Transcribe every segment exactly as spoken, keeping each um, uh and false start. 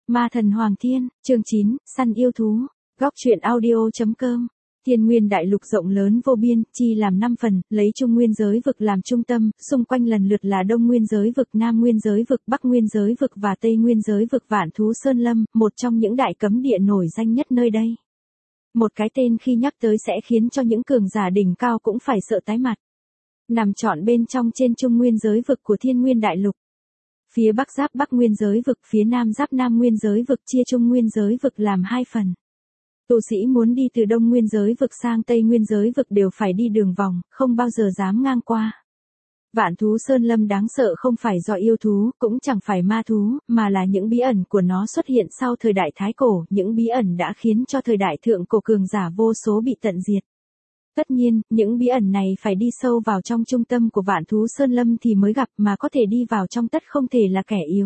Ma thần Hoàng Thiên, chương chín, săn yêu thú. Góc truyện audio.com. Thiên Nguyên đại lục rộng lớn vô biên, chi làm năm phần, lấy Trung Nguyên giới vực làm trung tâm, xung quanh lần lượt là Đông Nguyên giới vực, Nam Nguyên giới vực, Bắc Nguyên giới vực và Tây Nguyên giới vực. Vạn Thú Sơn Lâm, một trong những đại cấm địa nổi danh nhất nơi đây. Một cái tên khi nhắc tới sẽ khiến cho những cường giả đỉnh cao cũng phải sợ tái mặt. Nằm trọn bên trong trên Trung Nguyên giới vực của Thiên Nguyên đại lục. Phía Bắc giáp Bắc Nguyên giới vực, phía Nam giáp Nam Nguyên giới vực, chia Trung Nguyên giới vực làm hai phần. Tu sĩ muốn đi từ Đông Nguyên giới vực sang Tây Nguyên giới vực đều phải đi đường vòng, không bao giờ dám ngang qua. Vạn Thú Sơn Lâm đáng sợ không phải do yêu thú, cũng chẳng phải ma thú, mà là những bí ẩn của nó xuất hiện sau thời đại Thái Cổ, những bí ẩn đã khiến cho thời đại Thượng Cổ cường giả vô số bị tận diệt. Tất nhiên, những bí ẩn này phải đi sâu vào trong trung tâm của Vạn Thú Sơn Lâm thì mới gặp, mà có thể đi vào trong tất không thể là kẻ yếu.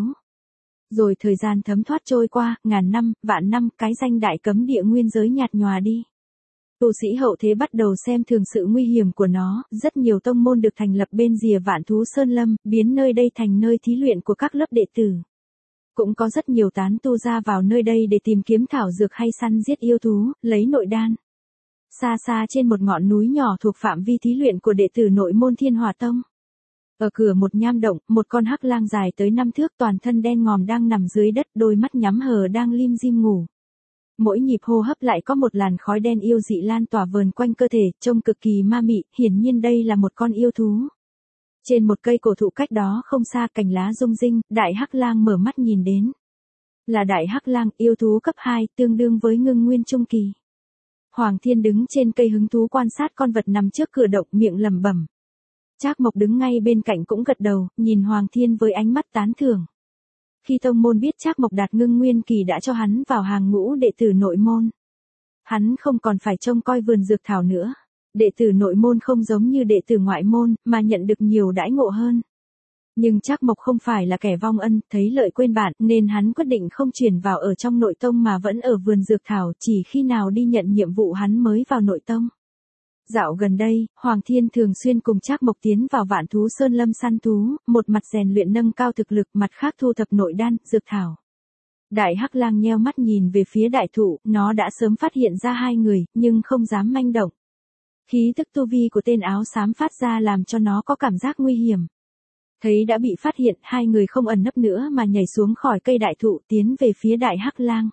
Rồi thời gian thấm thoát trôi qua, ngàn năm, vạn năm, cái danh đại cấm địa nguyên giới nhạt nhòa đi. Tu sĩ hậu thế bắt đầu xem thường sự nguy hiểm của nó, rất nhiều tông môn được thành lập bên rìa Vạn Thú Sơn Lâm, biến nơi đây thành nơi thí luyện của các lớp đệ tử. Cũng có rất nhiều tán tu ra vào nơi đây để tìm kiếm thảo dược hay săn giết yêu thú, lấy nội đan. Xa xa trên một ngọn núi nhỏ thuộc phạm vi thí luyện của đệ tử nội môn Thiên Hỏa Tông. Ở cửa một nham động, một con hắc lang dài tới năm thước toàn thân đen ngòm đang nằm dưới đất, đôi mắt nhắm hờ đang lim dim ngủ. Mỗi nhịp hô hấp lại có một làn khói đen yêu dị lan tỏa vờn quanh cơ thể, trông cực kỳ ma mị, hiển nhiên đây là một con yêu thú. Trên một cây cổ thụ cách đó không xa, cành lá rung rinh, đại hắc lang mở mắt nhìn đến. Là đại hắc lang, yêu thú cấp hai, tương đương với ngưng nguyên trung kỳ. Hoàng Thiên đứng trên cây hứng thú quan sát con vật nằm trước cửa động, miệng lẩm bẩm. Trác Mộc đứng ngay bên cạnh cũng gật đầu, nhìn Hoàng Thiên với ánh mắt tán thưởng. Khi tông môn biết Trác Mộc đạt ngưng nguyên kỳ đã cho hắn vào hàng ngũ đệ tử nội môn. Hắn không còn phải trông coi vườn dược thảo nữa. Đệ tử nội môn không giống như đệ tử ngoại môn, mà nhận được nhiều đãi ngộ hơn. Nhưng Trác Mộc không phải là kẻ vong ân, thấy lợi quên bạn, nên hắn quyết định không chuyển vào ở trong nội tông mà vẫn ở vườn dược thảo, chỉ khi nào đi nhận nhiệm vụ hắn mới vào nội tông. Dạo gần đây, Hoàng Thiên thường xuyên cùng Trác Mộc tiến vào Vạn Thú Sơn Lâm săn thú, một mặt rèn luyện nâng cao thực lực, mặt khác thu thập nội đan, dược thảo. Đại hắc lang nheo mắt nhìn về phía đại thụ, nó đã sớm phát hiện ra hai người, nhưng không dám manh động. Khí tức tu vi của tên áo xám phát ra làm cho nó có cảm giác nguy hiểm. Thấy đã bị phát hiện, hai người không ẩn nấp nữa mà nhảy xuống khỏi cây đại thụ tiến về phía đại hắc lang.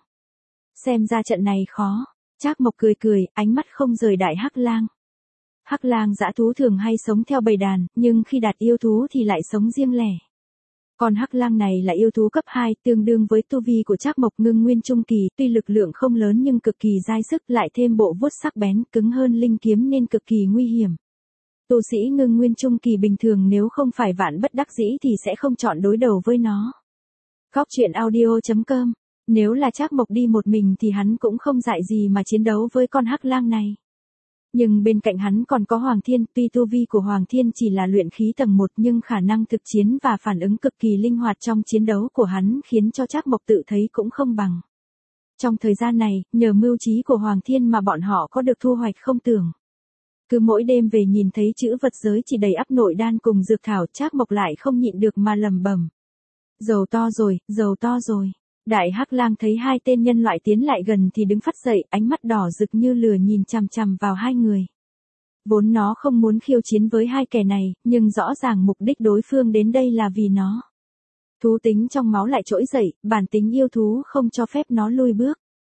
Xem ra trận này khó. Trác Mộc cười cười, ánh mắt không rời đại hắc lang. Hắc lang dã thú thường hay sống theo bầy đàn, nhưng khi đạt yêu thú thì lại sống riêng lẻ. Còn hắc lang này là yêu thú cấp hai, tương đương với tu vi của Trác Mộc ngưng nguyên trung kỳ, tuy lực lượng không lớn nhưng cực kỳ dai sức, lại thêm bộ vuốt sắc bén, cứng hơn linh kiếm nên cực kỳ nguy hiểm. Tu sĩ ngưng nguyên trung kỳ bình thường nếu không phải vạn bất đắc dĩ thì sẽ không chọn đối đầu với nó. Góc truyện audio.com. Nếu là Trác Mộc đi một mình thì hắn cũng không dại gì mà chiến đấu với con hắc lang này. Nhưng bên cạnh hắn còn có Hoàng Thiên, tuy tu vi của Hoàng Thiên chỉ là luyện khí tầng một nhưng khả năng thực chiến và phản ứng cực kỳ linh hoạt trong chiến đấu của hắn khiến cho Trác Mộc tự thấy cũng không bằng. Trong thời gian này, nhờ mưu trí của Hoàng Thiên mà bọn họ có được thu hoạch không tưởng. Cứ mỗi đêm về nhìn thấy chữ vật giới chỉ đầy ắp nội đan cùng dược thảo, Trác Mộc lại không nhịn được mà lẩm bẩm. Giàu to rồi, giàu to rồi. Đại hắc lang thấy hai tên nhân loại tiến lại gần thì đứng phắt dậy, ánh mắt đỏ rực như lửa nhìn chằm chằm vào hai người. Vốn nó không muốn khiêu chiến với hai kẻ này, nhưng rõ ràng mục đích đối phương đến đây là vì nó. Thú tính trong máu lại trỗi dậy, bản tính yêu thú không cho phép nó lui bước.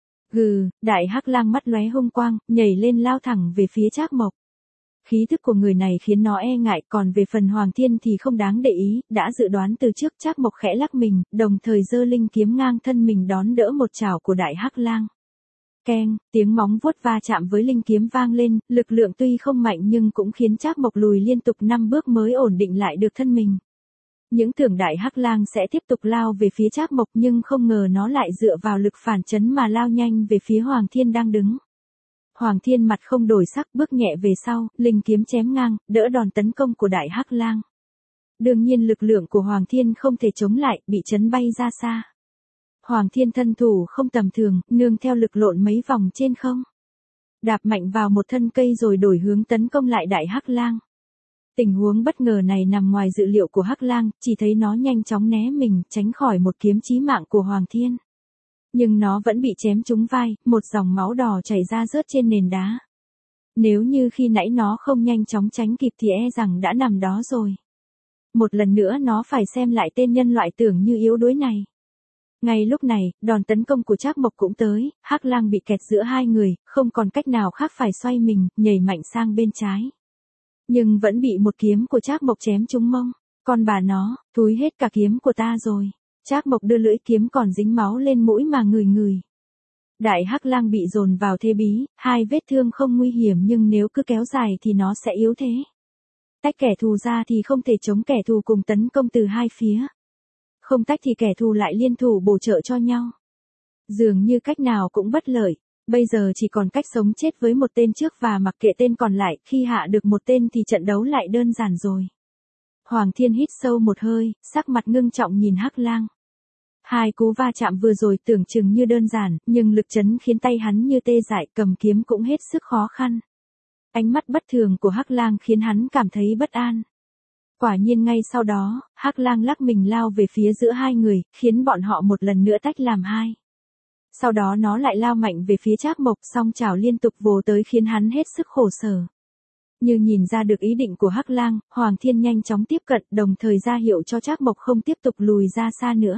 Gừ, đại hắc lang mắt lóe hung quang, nhảy lên lao thẳng về phía Trác Mộc. Khí thức của người này khiến nó e ngại, còn về phần Hoàng Thiên thì không đáng để ý, đã dự đoán từ trước. Trác Mộc khẽ lắc mình, đồng thời giơ linh kiếm ngang thân mình đón đỡ một chảo của đại hắc lang. Keng, tiếng móng vuốt va chạm với linh kiếm vang lên, lực lượng tuy không mạnh nhưng cũng khiến Trác Mộc lùi liên tục năm bước mới ổn định lại được thân mình. Những tưởng đại hắc lang sẽ tiếp tục lao về phía Trác Mộc nhưng không ngờ nó lại dựa vào lực phản chấn mà lao nhanh về phía Hoàng Thiên đang đứng. Hoàng Thiên mặt không đổi sắc, bước nhẹ về sau, linh kiếm chém ngang, đỡ đòn tấn công của đại hắc lang. Đương nhiên lực lượng của Hoàng Thiên không thể chống lại, bị chấn bay ra xa. Hoàng Thiên thân thủ không tầm thường, nương theo lực lộn mấy vòng trên không. Đạp mạnh vào một thân cây rồi đổi hướng tấn công lại đại hắc lang. Tình huống bất ngờ này nằm ngoài dự liệu của hắc lang, chỉ thấy nó nhanh chóng né mình, tránh khỏi một kiếm chí mạng của Hoàng Thiên. Nhưng nó vẫn bị chém trúng vai, một dòng máu đỏ chảy ra rớt trên nền đá. Nếu như khi nãy nó không nhanh chóng tránh kịp thì e rằng đã nằm đó rồi. Một lần nữa nó phải xem lại tên nhân loại tưởng như yếu đuối này. Ngay lúc này, đòn tấn công của Trác Mộc cũng tới, Hắc Lang bị kẹt giữa hai người, không còn cách nào khác phải xoay mình, nhảy mạnh sang bên trái. Nhưng vẫn bị một kiếm của Trác Mộc chém trúng mông. Con bà nó, thúi hết cả kiếm của ta rồi. Trác Mộc đưa lưỡi kiếm còn dính máu lên mũi mà ngửi ngửi. Đại Hắc Lang bị dồn vào thế bí, hai vết thương không nguy hiểm nhưng nếu cứ kéo dài thì nó sẽ yếu thế. Tách kẻ thù ra thì không thể chống kẻ thù cùng tấn công từ hai phía. Không tách thì kẻ thù lại liên thủ bổ trợ cho nhau. Dường như cách nào cũng bất lợi, bây giờ chỉ còn cách sống chết với một tên trước và mặc kệ tên còn lại, khi hạ được một tên thì trận đấu lại đơn giản rồi. Hoàng Thiên hít sâu một hơi, sắc mặt ngưng trọng nhìn Hắc Lang. Hai cú va chạm vừa rồi tưởng chừng như đơn giản, nhưng lực chấn khiến tay hắn như tê dại, cầm kiếm cũng hết sức khó khăn. Ánh mắt bất thường của Hắc Lang khiến hắn cảm thấy bất an. Quả nhiên ngay sau đó, Hắc Lang lắc mình lao về phía giữa hai người, khiến bọn họ một lần nữa tách làm hai. Sau đó nó lại lao mạnh về phía Trác Mộc, song chảo liên tục vồ tới khiến hắn hết sức khổ sở. Như nhìn ra được ý định của Hắc Lang, Hoàng Thiên nhanh chóng tiếp cận, đồng thời ra hiệu cho Trác Mộc không tiếp tục lùi ra xa nữa.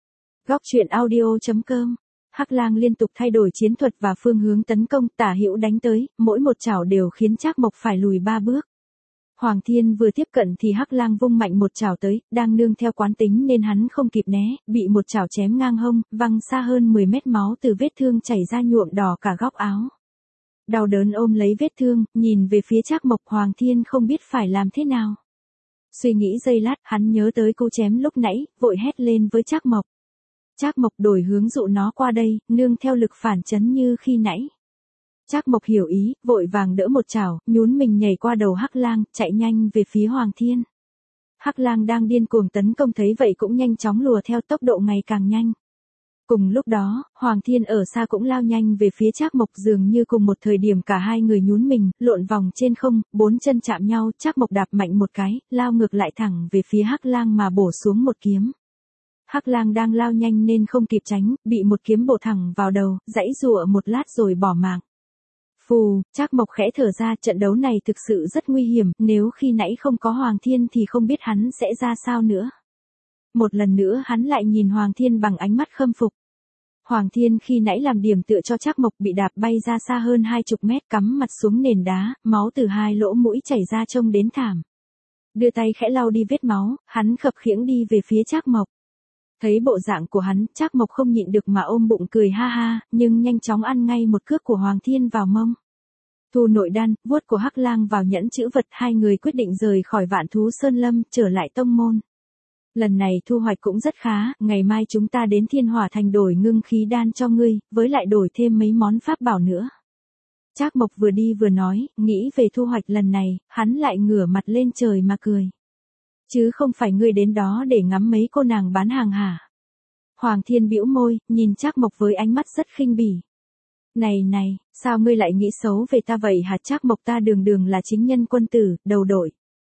Góc truyện audio chấm com. Hắc Lang liên tục thay đổi chiến thuật và phương hướng tấn công, tả hữu đánh tới, mỗi một chảo đều khiến Trác Mộc phải lùi ba bước. Hoàng Thiên vừa tiếp cận thì Hắc Lang vung mạnh một chảo tới, đang nương theo quán tính nên hắn không kịp né, bị một chảo chém ngang hông, văng xa hơn mười mét, máu từ vết thương chảy ra nhuộm đỏ cả góc áo. Đau đớn ôm lấy vết thương, nhìn về phía Trác Mộc, Hoàng Thiên không biết phải làm thế nào. Suy nghĩ giây lát, hắn nhớ tới cú chém lúc nãy, vội hét lên với Trác Mộc. Trác Mộc đổi hướng dụ nó qua đây, nương theo lực phản chấn như khi nãy. Trác Mộc hiểu ý, vội vàng đỡ một chảo, nhún mình nhảy qua đầu Hắc Lang, chạy nhanh về phía Hoàng Thiên. Hắc Lang đang điên cuồng tấn công thấy vậy cũng nhanh chóng lùa theo, tốc độ ngày càng nhanh. Cùng lúc đó, Hoàng Thiên ở xa cũng lao nhanh về phía Trác Mộc, dường như cùng một thời điểm cả hai người nhún mình, lộn vòng trên không, bốn chân chạm nhau, Trác Mộc đạp mạnh một cái, lao ngược lại thẳng về phía Hắc Lang mà bổ xuống một kiếm. Hắc Lang đang lao nhanh nên không kịp tránh, bị một kiếm bổ thẳng vào đầu, giãy giụa một lát rồi bỏ mạng. Phù, Trác Mộc khẽ thở ra, trận đấu này thực sự rất nguy hiểm, nếu khi nãy không có Hoàng Thiên thì không biết hắn sẽ ra sao nữa. Một lần nữa hắn lại nhìn Hoàng Thiên bằng ánh mắt khâm phục. Hoàng Thiên khi nãy làm điểm tựa cho Trác Mộc bị đạp bay ra xa hơn hai chục mét, cắm mặt xuống nền đá, máu từ hai lỗ mũi chảy ra trông đến thảm. Đưa tay khẽ lau đi vết máu, hắn khập khiễng đi về phía Trác Mộc. Thấy bộ dạng của hắn, Trác Mộc không nhịn được mà ôm bụng cười ha ha, nhưng nhanh chóng ăn ngay một cước của Hoàng Thiên vào mông. Thu nội đan, vuốt của Hắc Lang vào nhẫn chữ vật, hai người quyết định rời khỏi Vạn Thú Sơn Lâm, trở lại tông môn. Lần này thu hoạch cũng rất khá, ngày mai chúng ta đến Thiên Hỏa Thành đổi ngưng khí đan cho ngươi, với lại đổi thêm mấy món pháp bảo nữa. Trác Mộc vừa đi vừa nói, nghĩ về thu hoạch lần này, hắn lại ngửa mặt lên trời mà cười. Chứ không phải ngươi đến đó để ngắm mấy cô nàng bán hàng hả? Hoàng Thiên bĩu môi, nhìn Trác Mộc với ánh mắt rất khinh bỉ. Này này, sao ngươi lại nghĩ xấu về ta vậy hả? Trác Mộc ta đường đường là chính nhân quân tử, đầu đội.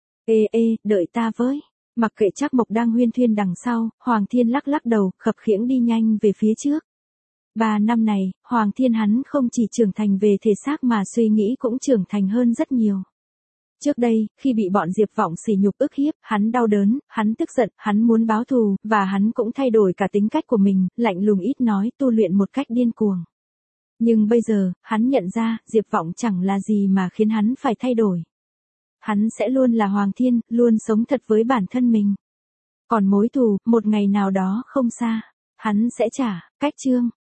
Ê ê, đợi ta với. Mặc kệ Trác Mộc đang huyên thuyên đằng sau, Hoàng Thiên lắc lắc đầu, khập khiễng đi nhanh về phía trước. Ba năm này, Hoàng Thiên hắn không chỉ trưởng thành về thể xác mà suy nghĩ cũng trưởng thành hơn rất nhiều. Trước đây, khi bị bọn Diệp Vọng sỉ nhục ức hiếp, hắn đau đớn, hắn tức giận, hắn muốn báo thù, và hắn cũng thay đổi cả tính cách của mình, lạnh lùng ít nói, tu luyện một cách điên cuồng. Nhưng bây giờ, hắn nhận ra, Diệp Vọng chẳng là gì mà khiến hắn phải thay đổi. Hắn sẽ luôn là Hoàng Thiên, luôn sống thật với bản thân mình. Còn mối thù, một ngày nào đó không xa, hắn sẽ trả, cách chương.